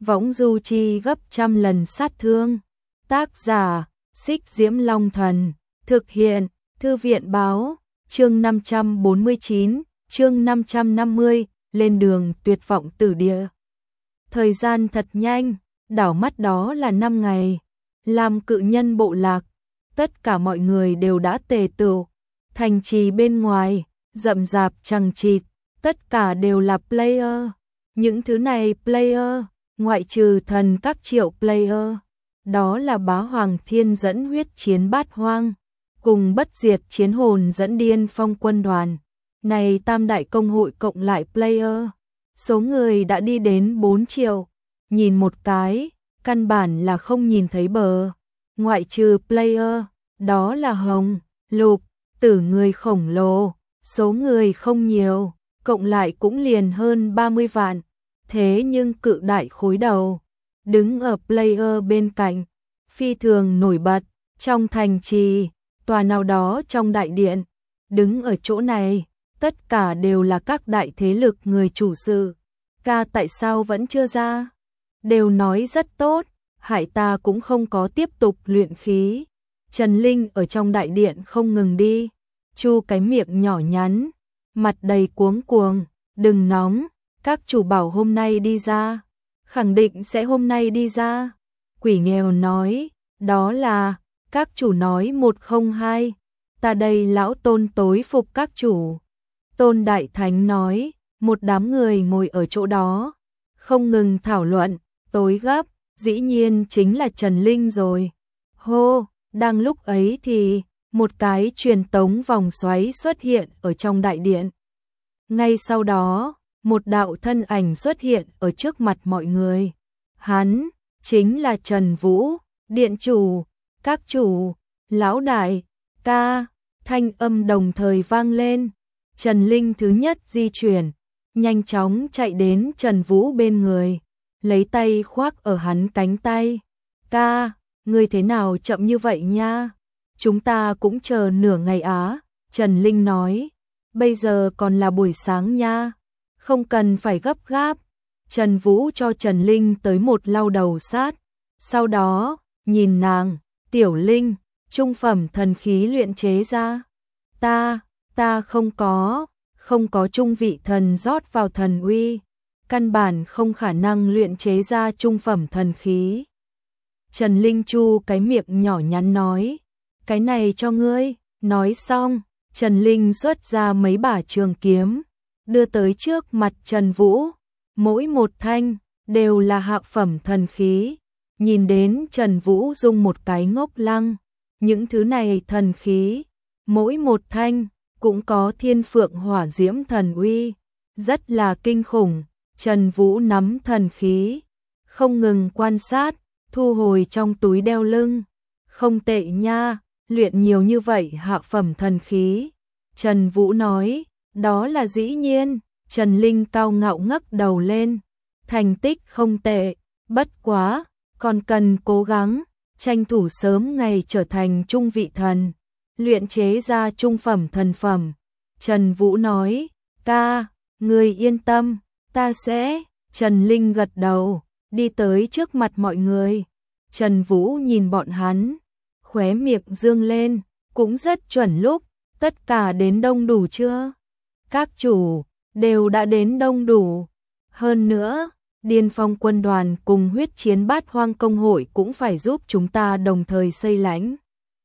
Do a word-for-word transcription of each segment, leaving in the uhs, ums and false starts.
võng du chi gấp trăm lần sát thương. Tác giả, Xích Diễm Long Thần, thực hiện, Thư viện báo, chương năm trăm bốn mươi chín, chương năm trăm năm mươi, lên đường tuyệt vọng tử địa. Thời gian thật nhanh, đảo mắt đó là năm ngày. Làm cự nhân bộ lạc, tất cả mọi người đều đã tề tựu. Thành trì bên ngoài, rậm rạp chằng chịt, tất cả đều là player. Những thứ này player, ngoại trừ thần các triệu player, đó là Bá Hoàng Thiên dẫn huyết chiến bát hoang, cùng bất diệt chiến hồn dẫn điên phong quân đoàn. Này tam đại công hội cộng lại player, số người đã đi đến bốn triệu, nhìn một cái, căn bản là không nhìn thấy bờ. Ngoại trừ player, đó là hồng, lục, tử người khổng lồ, số người không nhiều, cộng lại cũng liền hơn ba mươi vạn. Thế nhưng cự đại khối đầu, đứng ở player bên cạnh, phi thường nổi bật, trong thành trì, tòa nào đó trong đại điện, đứng ở chỗ này, tất cả đều là các đại thế lực người chủ sự. Ca tại sao vẫn chưa ra? Đều nói rất tốt, hại ta cũng không có tiếp tục luyện khí. Trần Linh ở trong đại điện không ngừng đi, chu cái miệng nhỏ nhắn, mặt đầy cuống cuồng, đừng nóng, các chủ bảo hôm nay đi ra, khẳng định sẽ hôm nay đi ra. Quỷ nghèo nói, đó là, các chủ nói một không hai, ta đây lão Tôn tối phục các chủ. Tôn Đại Thánh nói, một đám người ngồi ở chỗ đó, không ngừng thảo luận, tối gấp, dĩ nhiên chính là Trần Linh rồi. Hô, đang lúc ấy thì, một cái truyền tống vòng xoáy xuất hiện ở trong đại điện. Ngay sau đó, một đạo thân ảnh xuất hiện ở trước mặt mọi người. Hắn, chính là Trần Vũ, điện chủ, các chủ, lão đại, ca, thanh âm đồng thời vang lên. Trần Linh thứ nhất di chuyển, nhanh chóng chạy đến Trần Vũ bên người, lấy tay khoác ở hắn cánh tay. Ca, ngươi thế nào chậm như vậy nha? Chúng ta cũng chờ nửa ngày á. Trần Linh nói, bây giờ còn là buổi sáng nha, không cần phải gấp gáp. Trần Vũ cho Trần Linh tới một lau đầu sát, sau đó, nhìn nàng, Tiểu Linh, trung phẩm thần khí luyện chế ra. Ta, ta không có, không có trung vị thần rót vào thần uy, căn bản không khả năng luyện chế ra trung phẩm thần khí. Trần Linh chu cái miệng nhỏ nhắn nói, cái này cho ngươi. Nói xong, Trần Linh xuất ra mấy bả trường kiếm, đưa tới trước mặt Trần Vũ, mỗi một thanh đều là hạ phẩm thần khí. Nhìn đến Trần Vũ dùng một cái ngốc lăng, những thứ này thần khí, mỗi một thanh cũng có thiên phượng hỏa diễm thần uy, rất là kinh khủng. Trần Vũ nắm thần khí, không ngừng quan sát, thu hồi trong túi đeo lưng. Không tệ nha, luyện nhiều như vậy hạ phẩm thần khí. Trần Vũ nói, đó là dĩ nhiên. Trần Linh cao ngạo ngấc đầu lên, thành tích không tệ, bất quá, còn cần cố gắng, tranh thủ sớm ngày trở thành trung vị thần, luyện chế ra trung phẩm thần phẩm. Trần Vũ nói, ca, người yên tâm, ta sẽ. Trần Linh gật đầu, đi tới trước mặt mọi người. Trần Vũ nhìn bọn hắn, khóe miệng dương lên, cũng rất chuẩn lúc, tất cả đến đông đủ chưa? Các chủ đều đã đến đông đủ. Hơn nữa, Điên Phong quân đoàn cùng huyết chiến bát hoang công hội cũng phải giúp chúng ta đồng thời xây lãnh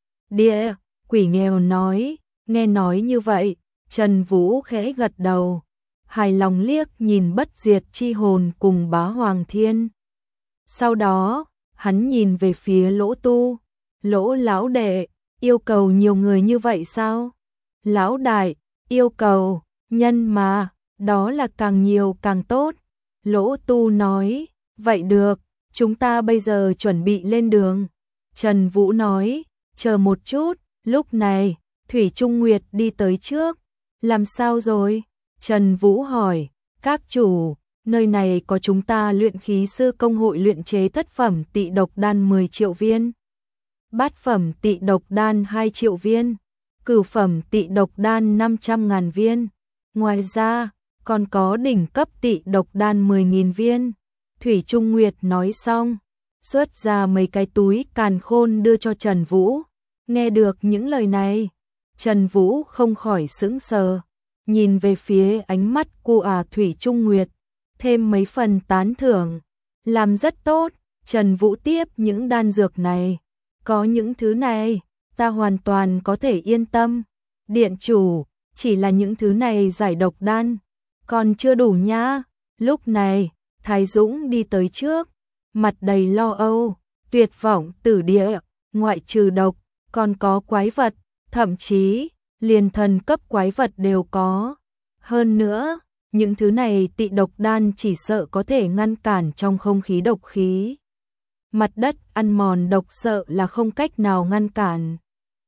địa. Quỷ nghèo nói, nghe nói như vậy, Trần Vũ khẽ gật đầu, hài lòng liếc nhìn bất diệt chi hồn cùng Bá Hoàng Thiên. Sau đó, hắn nhìn về phía Lỗ Tu, Lỗ lão đệ, yêu cầu nhiều người như vậy sao? Lão đại, yêu cầu, nhân mà, đó là càng nhiều càng tốt. Lỗ Tu nói, vậy được, chúng ta bây giờ chuẩn bị lên đường. Trần Vũ nói, chờ một chút. Lúc này, Thủy Trung Nguyệt đi tới trước. Làm sao rồi? Trần Vũ hỏi, các chủ, nơi này có chúng ta luyện khí sư công hội luyện chế thất phẩm tị độc đan mười triệu viên, bát phẩm tị độc đan hai triệu viên, cửu phẩm tị độc đan năm trăm ngàn viên. Ngoài ra, còn có đỉnh cấp tị độc đan mười nghìn viên. Thủy Trung Nguyệt nói xong, xuất ra mấy cái túi càn khôn đưa cho Trần Vũ. Nghe được những lời này, Trần Vũ không khỏi sững sờ, nhìn về phía ánh mắt của à Thủy Trung Nguyệt, thêm mấy phần tán thưởng. Làm rất tốt, Trần Vũ tiếp những đan dược này. Có những thứ này, ta hoàn toàn có thể yên tâm. Điện chủ, chỉ là những thứ này giải độc đan, còn chưa đủ nha. Lúc này, Thái Dũng đi tới trước, mặt đầy lo âu. Tuyệt vọng tử địa, ngoại trừ độc, còn có quái vật, thậm chí liền thần cấp quái vật đều có. Hơn nữa, những thứ này tị độc đan chỉ sợ có thể ngăn cản trong không khí độc khí. Mặt đất ăn mòn độc sợ là không cách nào ngăn cản.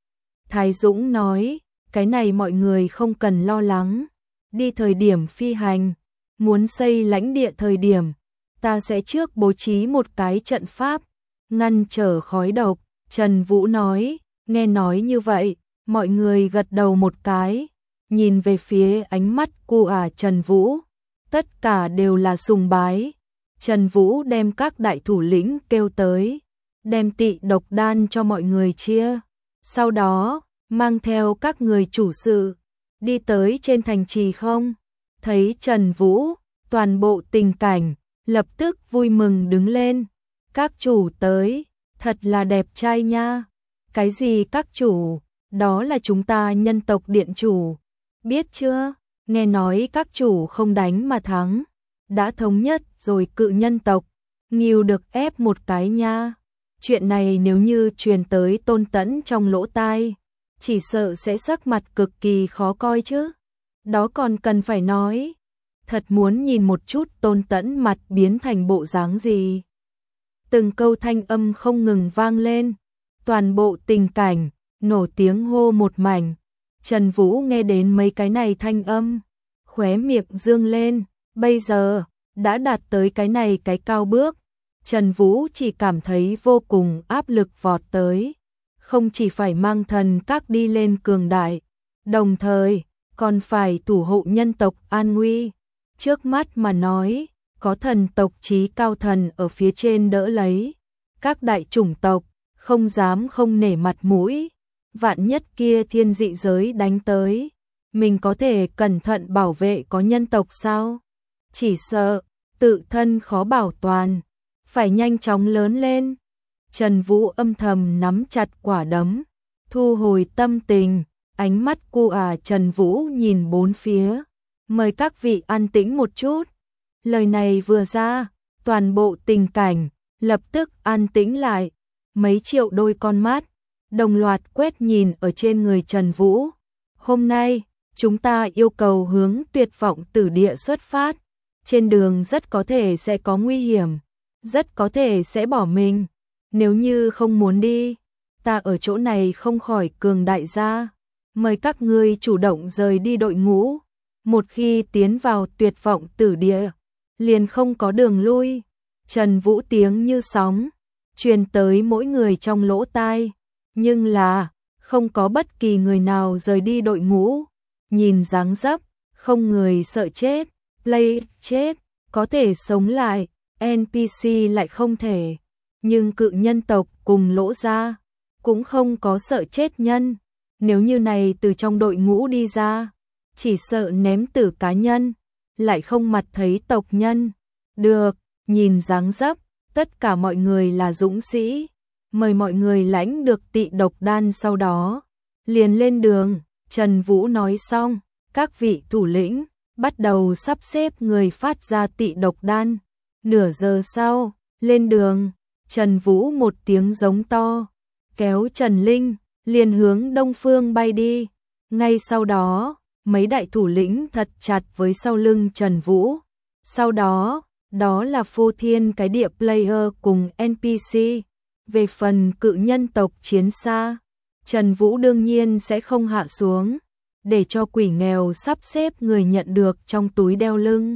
Thái Dũng nói, cái này mọi người không cần lo lắng. Đi thời điểm phi hành, muốn xây lãnh địa thời điểm, ta sẽ trước bố trí một cái trận pháp, ngăn trở khói độc. Trần Vũ nói, nghe nói như vậy, mọi người gật đầu một cái, nhìn về phía ánh mắt của à Trần Vũ, tất cả đều là sùng bái. Trần Vũ đem các đại thủ lĩnh kêu tới, đem tị độc đan cho mọi người chia, sau đó mang theo các người chủ sự đi tới trên thành trì. Không thấy Trần Vũ, toàn bộ tình cảnh lập tức vui mừng đứng lên. Các chủ tới, thật là đẹp trai nha. Cái gì các chủ, đó là chúng ta nhân tộc điện chủ, biết chưa? Nghe nói các chủ không đánh mà thắng, đã thống nhất rồi cự nhân tộc, nghiêu được ép một cái nha. Chuyện này nếu như truyền tới Tôn Tẫn trong lỗ tai, chỉ sợ sẽ sắc mặt cực kỳ khó coi chứ. Đó còn cần phải nói, thật muốn nhìn một chút Tôn Tẫn mặt biến thành bộ dáng gì. Từng câu thanh âm không ngừng vang lên, toàn bộ tình cảnh nổ tiếng hô một mảnh. Trần Vũ nghe đến mấy cái này thanh âm, khóe miệng dương lên. Bây giờ đã đạt tới cái này cái cao bước, Trần Vũ chỉ cảm thấy vô cùng áp lực vọt tới, không chỉ phải mang thần các đi lên cường đại, đồng thời còn phải thủ hộ nhân tộc an nguy. Trước mắt mà nói, có thần tộc chí cao thần ở phía trên đỡ lấy, các đại chủng tộc không dám không nể mặt mũi. Vạn nhất kia thiên dị giới đánh tới, mình có thể cẩn thận bảo vệ có nhân tộc sao? Chỉ sợ tự thân khó bảo toàn, phải nhanh chóng lớn lên. Trần Vũ âm thầm nắm chặt quả đấm, thu hồi tâm tình, ánh mắt cu à Trần Vũ nhìn bốn phía, mời các vị an tĩnh một chút. Lời này vừa ra, toàn bộ tình cảnh lập tức an tĩnh lại, mấy triệu đôi con mắt đồng loạt quét nhìn ở trên người Trần Vũ. Hôm nay, chúng ta yêu cầu hướng tuyệt vọng tử địa xuất phát. Trên đường rất có thể sẽ có nguy hiểm, rất có thể sẽ bỏ mình. Nếu như không muốn đi, ta ở chỗ này không khỏi cường đại gia. Mời các ngươi chủ động rời đi đội ngũ. Một khi tiến vào tuyệt vọng tử địa, liền không có đường lui. Trần Vũ tiếng như sóng, truyền tới mỗi người trong lỗ tai. Nhưng là, không có bất kỳ người nào rời đi đội ngũ. Nhìn dáng dấp, không người sợ chết, play chết, có thể sống lại, en pê xê lại không thể. Nhưng cự nhân tộc cùng Lỗ gia cũng không có sợ chết nhân. Nếu như này từ trong đội ngũ đi ra, chỉ sợ ném tử cá nhân, lại không mặt thấy tộc nhân. Được, nhìn dáng dấp, tất cả mọi người là dũng sĩ. Mời mọi người lãnh được tị độc đan, sau đó liền lên đường. Trần Vũ nói xong, các vị thủ lĩnh bắt đầu sắp xếp người phát ra tị độc đan. Nửa giờ sau, lên đường. Trần Vũ một tiếng giống to, kéo Trần Linh liền hướng đông phương bay đi. Ngay sau đó, mấy đại thủ lĩnh thật chặt với sau lưng Trần Vũ. Sau đó, đó là phô thiên cái địa player cùng en pê xê. Về phần cự nhân tộc chiến xa, Trần Vũ đương nhiên sẽ không hạ xuống, để cho quỷ nghèo sắp xếp người nhận được trong túi đeo lưng.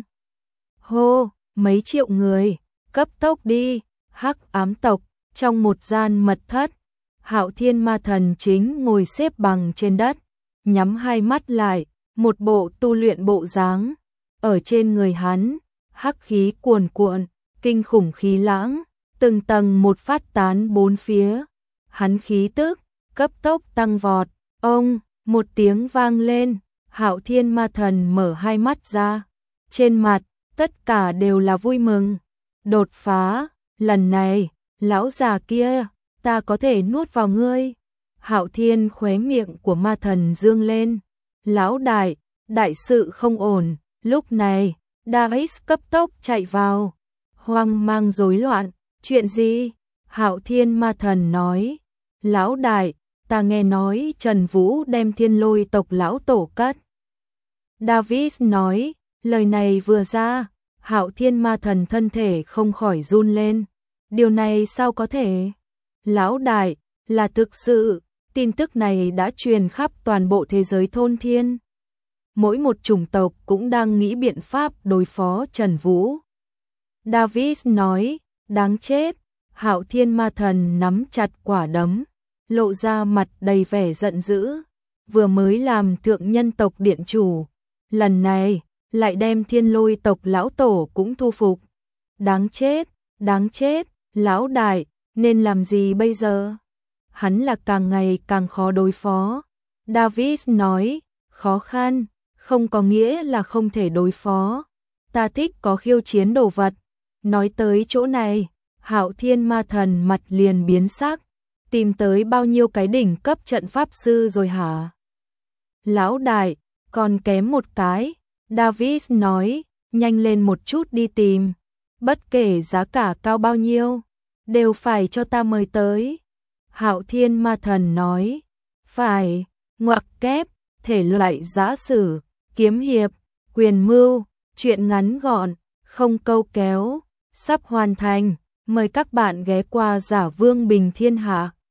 Hô, mấy triệu người, cấp tốc đi. Hắc ám tộc, trong một gian mật thất, Hạo Thiên Ma Thần chính ngồi xếp bằng trên đất, nhắm hai mắt lại, một bộ tu luyện bộ dáng. Ở trên người hắn, hắc khí cuồn cuộn, kinh khủng khí lãng, từng tầng một phát tán bốn phía. Hắn khí tức cấp tốc tăng vọt, ông, một tiếng vang lên, Hạo Thiên Ma Thần mở hai mắt ra, trên mặt tất cả đều là vui mừng. Đột phá, lần này, lão già kia, ta có thể nuốt vào ngươi. Hạo Thiên khóe miệng của ma thần dương lên. Lão đại, đại sự không ổn. Lúc này, Davis cấp tốc chạy vào. Hoang mang rối loạn, chuyện gì? Hạo Thiên ma thần nói. Lão đại, ta nghe nói Trần Vũ đem Thiên Lôi tộc lão tổ cất. Davis nói, lời này vừa ra, Hạo Thiên ma thần thân thể không khỏi run lên. Điều này sao có thể? Lão đại, là thực sự, tin tức này đã truyền khắp toàn bộ thế giới thôn thiên. Mỗi một chủng tộc cũng đang nghĩ biện pháp đối phó Trần Vũ. Davis nói, đáng chết. Hạo Thiên ma thần nắm chặt quả đấm, lộ ra mặt đầy vẻ giận dữ. Vừa mới làm thượng nhân tộc điện chủ, lần này lại đem Thiên Lôi tộc lão tổ cũng thu phục. Đáng chết, đáng chết, lão đại, nên làm gì bây giờ? Hắn là càng ngày càng khó đối phó. Davis nói, khó khăn, không có nghĩa là không thể đối phó. Ta thích có khiêu chiến đồ vật. Nói tới chỗ này, Hạo Thiên ma thần mặt liền biến sắc. Tìm tới bao nhiêu cái đỉnh cấp trận pháp sư rồi hả? Lão đại, còn kém một cái. Davis nói, nhanh lên một chút đi tìm. Bất kể giá cả cao bao nhiêu, đều phải cho ta mời tới. Hạo Thiên ma thần nói, phải, ngoặc kép, thể loại giã sử, kiếm hiệp, quyền mưu, truyện ngắn gọn, không câu kéo, sắp hoàn thành. Mời các bạn ghé qua Giả Vương Bình Thiên Hạ.